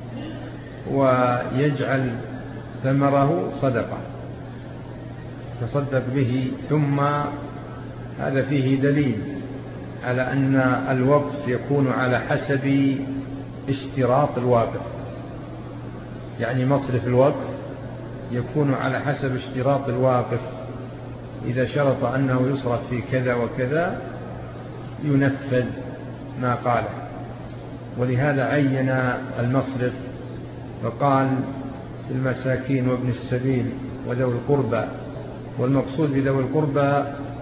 S2: ويجعل ثمره صدقة تصدق به. ثم هذا فيه دليل على أن الوقف يكون على حسب اشتراط الواقف، يعني مصرف الوقف يكون على حسب اشتراط الواقف، إذا شرط أنه يصرف في كذا وكذا ينفذ ما قاله. ولهذا عين المصرف فقال المساكين وابن السبيل وذوي القربى، والمقصود بذوي القربى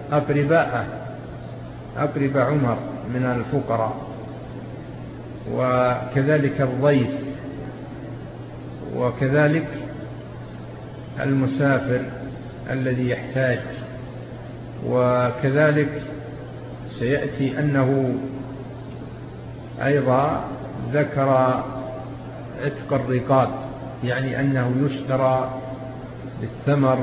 S2: أقرب عمر من الفقراء، وكذلك الضيف، وكذلك المسافر الذي يحتاج، وكذلك سيأتي أنه أيضا ذكر عتق الرقاب، يعني أنه يشترى بالثمر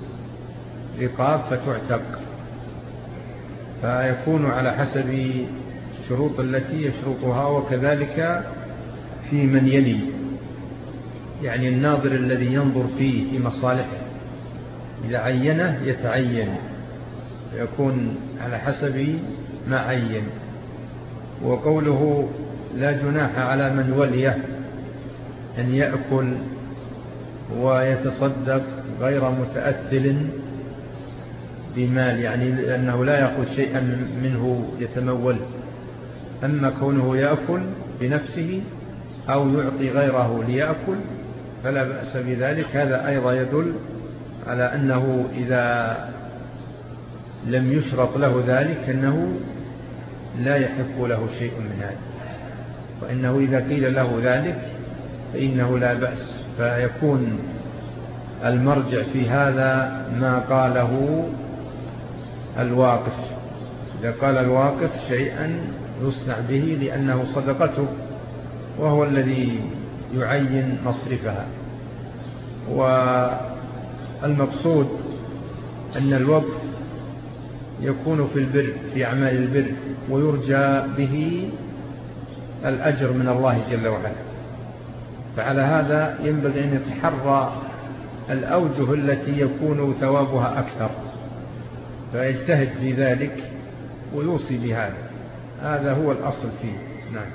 S2: رقاب فتعتق، فيكون على حسب الشروط التي يشرطها، وكذلك في من يلي، يعني الناظر الذي ينظر فيه في مصالحه إذا عينه يتعين، يكون على حسب ما عين. وقوله لا جناح على من وليه أن يأكل ويتصدق غير متأثل بمال، يعني لأنه لا يأخذ شيئا منه يتمول. أما كونه يأكل بنفسه أو يعطي غيره ليأكل فلا بأس بذلك. هذا أيضا يدل على أنه إذا لم يشرط له ذلك أنه لا يحق له شيء من هذا، وإنه إذا قيل له ذلك فإنه لا بأس. فيكون المرجع في هذا ما قاله الواقف. إذا قال الواقف شيئا يصنع به لأنه صدقته وهو الذي يعين مصرفها. والمقصود أن الوقف يكون في البر، في أعمال البر، ويرجى به الأجر من الله جل وعلا. فعلى هذا ينبغي أن يتحرى الأوجه التي يكون ثوابها أكثر، فيجتهد في ذلك ويوصي بهذا. هذا هو الأصل فيه. نعم.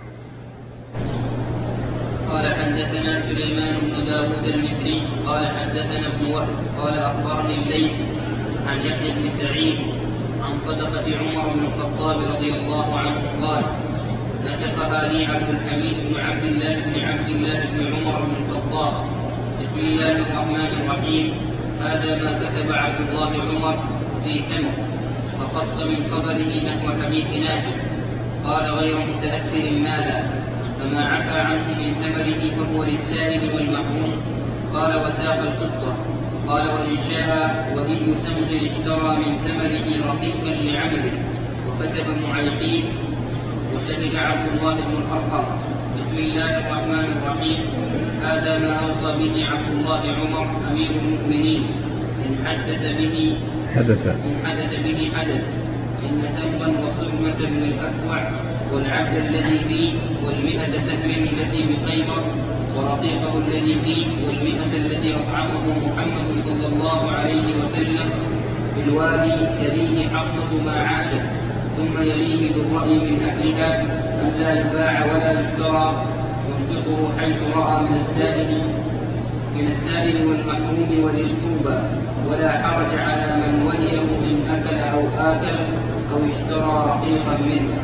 S1: قال حدثنا سليمان بن داود المصري قال حدثنا ابن وهب قال أخبرني الليث عن يحيى بن سعيد عن صدقة عمر بن الخطاب رضي الله عنه قال نسخها لي عبد الحميد بن عبد الله بن عمر بن الخطاب. بسم الله الرحمن الرحيم. هذا ما كتب عبد الله عمر في كنز، فقص من خبره نحو حديث نافع. قال غير متأثر مالا، فما عفى عنه من ثمره فهو للسائل والمحروم. قال وساق القصة. قال وإن شاء ولي ثمر اشترى من ثمره رقيقا لعمله، وكتب معيقين، وشهد عبد الله بن الأرقم. بسم الله الرحمن الرحيم. هذا ما أوصى به عبد الله عمر أمير المؤمنين إن حدث به حدث إن ذنبا وصرمة بن الأكوع والعبد الذي فيه والمئة سهم التي بخيبر ورقيقه الذي فيه والمئة التي أطعمه محمد صلى الله عليه وسلم بالوادي يليه حفصة ما عاشت، ثم يليه ذو الرأي من أهلها أن لا يباع ولا يشترى، ينفقه حيث رأى من السائل والمحروم والمشروبى، ولا حرج على من وليه إن أكل أو آكل أو اشترى رقيقا منه.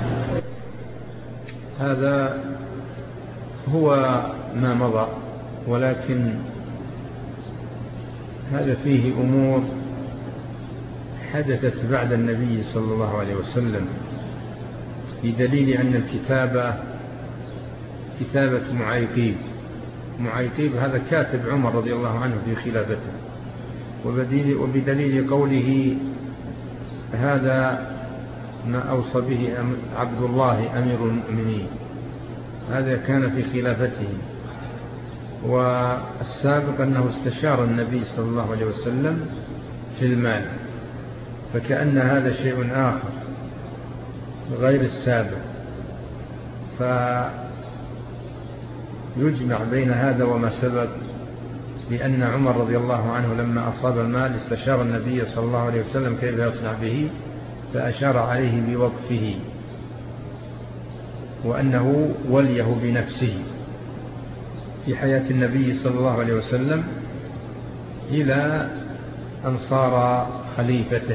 S2: هذا هو ما مضى، ولكن هذا فيه أمور حدثت بعد النبي صلى الله عليه وسلم، بدليل أن الكتابة كتابة معيقيب هذا كاتب عمر رضي الله عنه في خلافته، وبدليل قوله هذا ما أوصى به عبد الله أمير المؤمنين، هذا كان في خلافته. والسابق أنه استشار النبي صلى الله عليه وسلم في المال، فكأن هذا شيء آخر غير السابق، فيجمع بين هذا وما سبق، لأن عمر رضي الله عنه لما أصاب المال استشار النبي صلى الله عليه وسلم كيف يصنع به، فأشار عليه بوقفه، وأنه وليه بنفسه في حياة النبي صلى الله عليه وسلم إلى أن صار خليفة.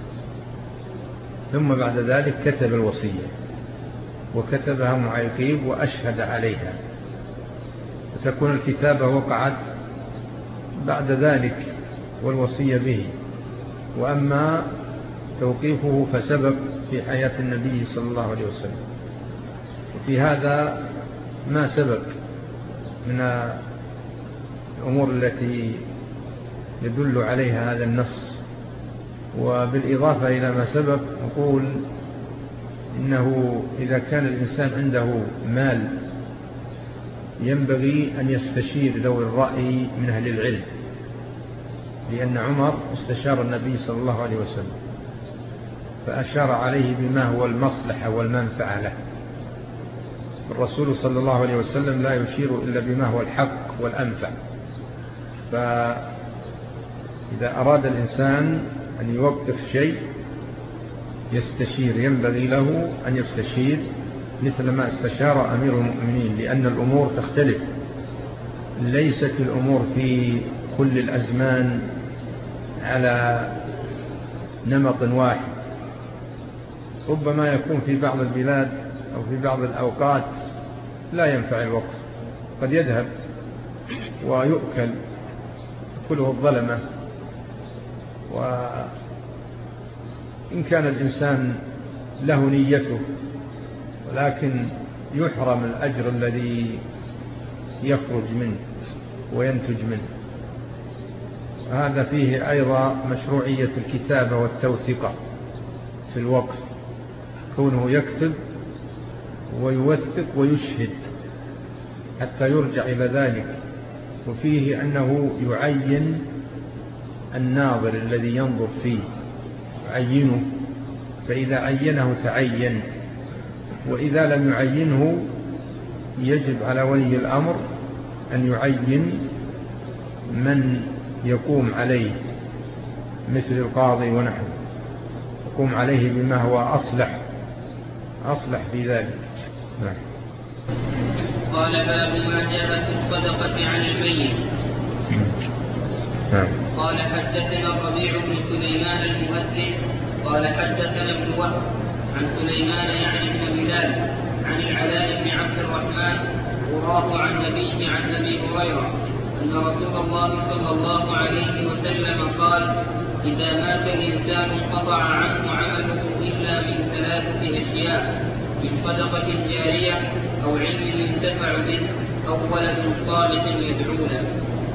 S2: ثم بعد ذلك كتب الوصية وكتبها معيقيب وأشهد عليها، وتكون الكتابة وقعت بعد ذلك والوصية به. وأما توقيفه فسبق في حياة النبي صلى الله عليه وسلم. وفي هذا ما سبق من الأمور التي يدل عليها هذا النص. وبالإضافة إلى ما سبق نقول إنه إذا كان الإنسان عنده مال ينبغي أن يستشير ذوي الرأي من أهل العلم، لأن عمر استشار النبي صلى الله عليه وسلم، فأشار عليه بما هو المصلحة والمنفعة له. الرسول صلى الله عليه وسلم لا يشير إلا بما هو الحق والأنفع. فإذا أراد الإنسان أن يوقف شيء يستشير، ينبغي له أن يستشير مثل ما استشار أمير المؤمنين، لأن الأمور تختلف، ليست الأمور في كل الأزمان على نمط واحد. ربما يكون في بعض البلاد أو في بعض الأوقات لا ينفع الوقف، قد يذهب ويؤكل كله الظلمة، وإن كان الإنسان له نيته ولكن يحرم الأجر الذي يخرج منه وينتج منه. هذا فيه أيضا مشروعية الكتابة والتوثيق في الوقف، كونه يكتب ويوثق ويشهد حتى يرجع إلى ذلك. وفيه أنه يعين الناظر الذي ينظر فيه، يعينه، فإذا عينه تعين، وإذا لم يعينه يجب على ولي الأمر أن يعين من يقوم عليه مثل القاضي ونحوه، يقوم عليه بما هو أصلح في ذلك.
S1: قال باب ما جاء في الصدقة عن الميت. قال حدثنا الربيع بن سليمان المؤذن قال حدثنا ابن وهب عن سليمان يعني بن بلال عن العلاء بن عبد الرحمن وراه عن نبيه عن أبي هريرة أن رسول الله صلى الله عليه وسلم قال: إذا مات الإنسان انقطع عنه عمله إلا من 3 أشياء: من صدقة جارية أو علم ينتفع به أو ولد صالح يدعو له.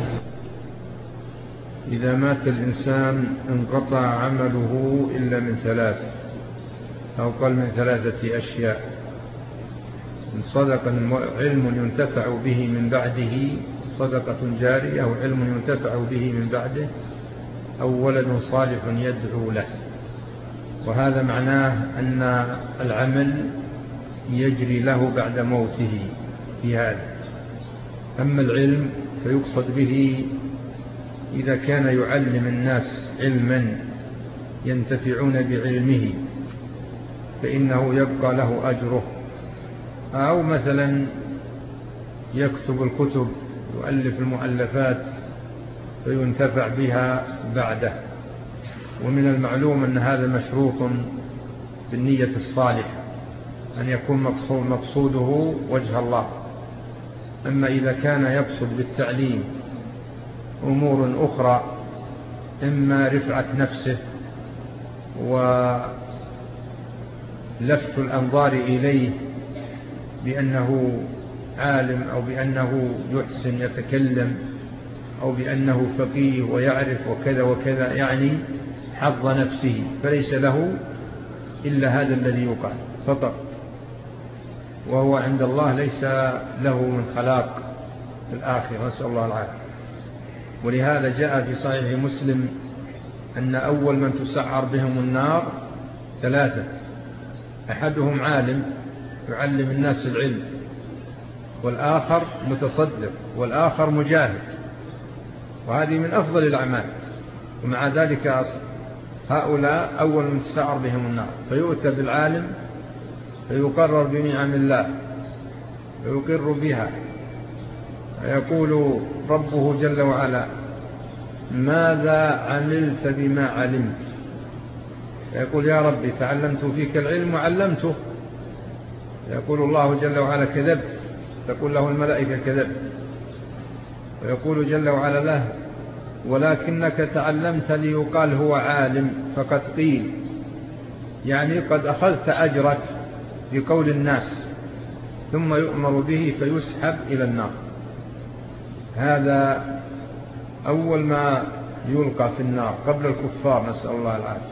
S2: إذا مات الإنسان انقطع عمله إلا من 3 أو قل من 3 أشياء: من صدقة علم ينتفع به من بعده، صدقة جارية أو علم ينتفع به من بعده، أو ولد صالح يدعو له. وهذا معناه أن العمل يجري له بعد موته في هذا. أما العلم فيقصد به إذا كان يعلم الناس علما ينتفعون بعلمه فإنه يبقى له أجره، أو مثلا يكتب الكتب، يؤلف المؤلفات فينتفع بها بعده. ومن المعلوم أن هذا مشروط بالنية الصالحة، أن يكون مقصوده وجه الله. أما إذا كان يقصد بالتعليم أمور أخرى، إما رفعة نفسه ولفت الأنظار إليه بأنه عالم، أو بأنه يحسن يتكلم، أو بأنه فقيه ويعرف وكذا وكذا، يعني حظ نفسه، فليس له إلا هذا الذي يقال فقط، وهو عند الله ليس له من خلاق في الآخرة، نسأل الله العافية. ولهذا جاء في صحيح مسلم أن أول من تسعر بهم النار 3: أحدهم عالم يعلم الناس العلم، والآخر متصدق، والآخر مجاهد، وهذه من أفضل الأعمال. ومع ذلك هؤلاء أول من تسعر بهم النار. فيؤتى بالعالم فيقرر بنعم الله ويقر بها، فيقول ربه جل وعلا: ماذا عملت بما علمت؟ فيقول: يا ربي تعلمت فيك العلم وعلمته. فيقول الله جل وعلا: كذبت. تقول له الملائكة: كذبت. ويقول جل وعلا له: ولكنك تعلمت ليقال هو عالم، فقد قيل، يعني قد أخذت أجرك بقول الناس، ثم يؤمر به فيسحب إلى النار. هذا أول ما يلقى في النار قبل الكفار، نسأل الله العافية.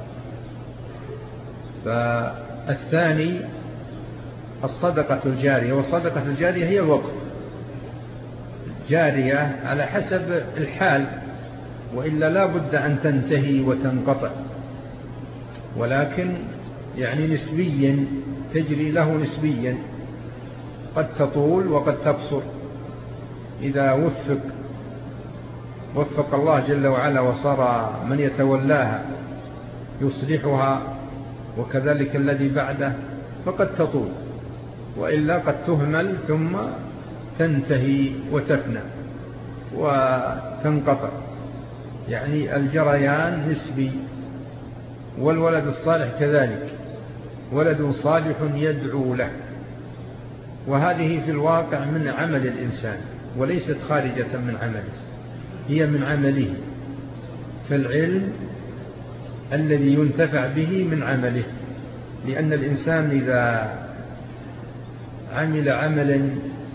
S2: فالثاني الصدقة الجارية، والصدقة الجارية هي الوقف، جارية على حسب الحال، وإلا لا بد أن تنتهي وتنقطع. ولكن يعني نسبيا، تجري له نسبيا، قد تطول وقد تقصر. إذا وفق الله جل وعلا وصار من يتولاها يصلحها، وكذلك الذي بعده، فقد تطول، وإلا قد تهمل ثم تنتهي وتفنى وتنقطع. يعني الجريان نسبي. والولد الصالح كذلك، ولد صالح يدعو له، وهذه في الواقع من عمل الإنسان وليست خارجة من عمله، هي من عمله. فالعلم الذي ينتفع به من عمله، لأن الإنسان إذا عمل عملا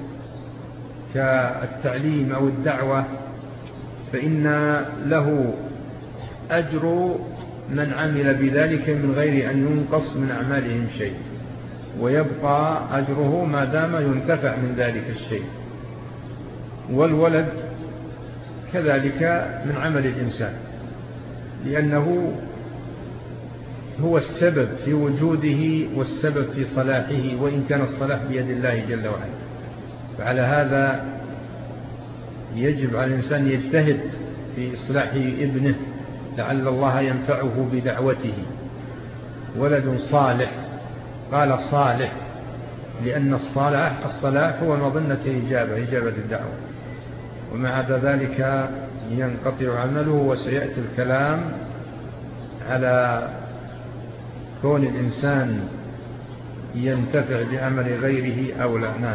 S2: كالتعليم أو الدعوة فإن له أجر من عمل بذلك من غير أن ينقص من أعمالهم شيء، ويبقى أجره ما دام ينتفع من ذلك الشيء. والولد كذلك من عمل الإنسان، لأنه هو السبب في وجوده والسبب في صلاحه، وإن كان الصلاح بيد الله جل وعلا. فعلى هذا يجب على الإنسان يجتهد في إصلاح ابنه لعل الله ينفعه بدعوته. ولد صالح، قال صالح لأن الصلاح هو مظنة إجابة الدعوة، ومع ذلك ينقطع عمله. وسيأتي الكلام على كون الإنسان ينتفع بعمل غيره أو لا. نعم.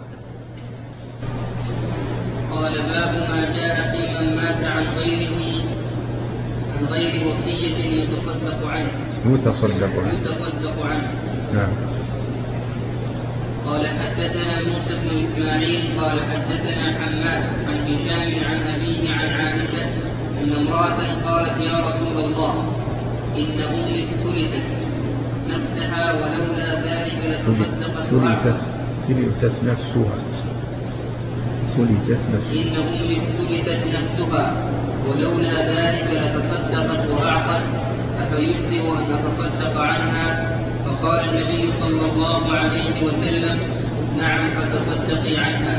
S1: قال باب ما جاء في من مات عن غير وصية يتصدق عنه.
S2: نعم.
S1: قال حدثنا موسى بن إسماعيل قال حدثنا حماد عن هشام عن أبيه عن عائشة أن امرأة قالت يا رسول الله إن أمي افتلتت نفسها ولولا ذلك لتصدقت عنها.
S2: تلتت نفسها
S1: إن أمي افتلتت نفسها ولولا ذلك لتصدقت وأعطت، أفيجزئ أن أتصدق عنها؟ فقال النبي صلى الله عليه وسلم نعم فتصدقي عنها.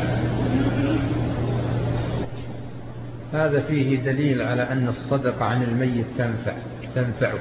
S2: هذا فيه دليل على أن الصدقة عن الميت تنفعه.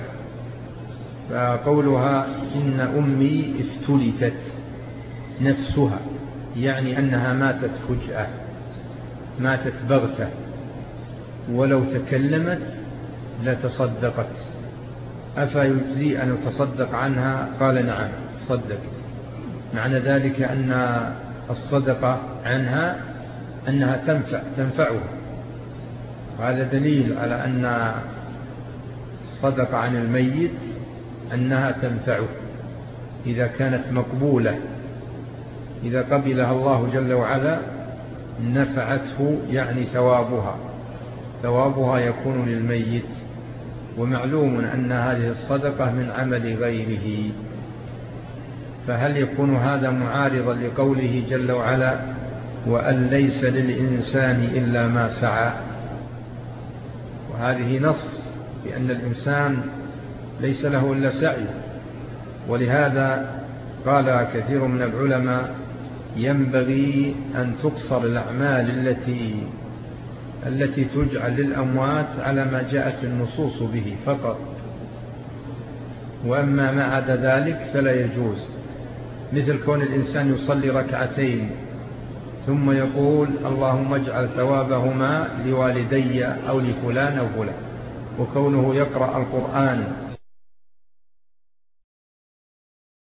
S2: فقولها إن أمي افتلتت نفسها يعني أنها ماتت فجأة، ماتت بغتة، ولو تكلمت لتصدقت، أفيجزي أن أتصدق عنها؟ قال نعم صدق. معنى ذلك أن الصدقة عنها أنها تنفعه. وهذا دليل على أن الصدقة عن الميت أنها تنفعه إذا كانت مقبولة، إذا قبلها الله جل وعلا نفعته، يعني ثوابها يكون للميت. ومعلوم أن هذه الصدقة من عمل غيره، فهل يكون هذا معارضا لقوله جل وعلا وأن ليس للإنسان إلا ما سعى؟ وهذه نص بأن الإنسان ليس له إلا سعي. ولهذا قال كثير من العلماء ينبغي أن تقصر الأعمال التي تجعل للأموات على ما جاءت النصوص به فقط، وأما ما عدا ذلك فلا يجوز. مثل كون الإنسان يصلي ركعتين ثم يقول اللهم اجعل ثوابهما لوالدي أو لفلان أو فلان، وكونه يقرأ القرآن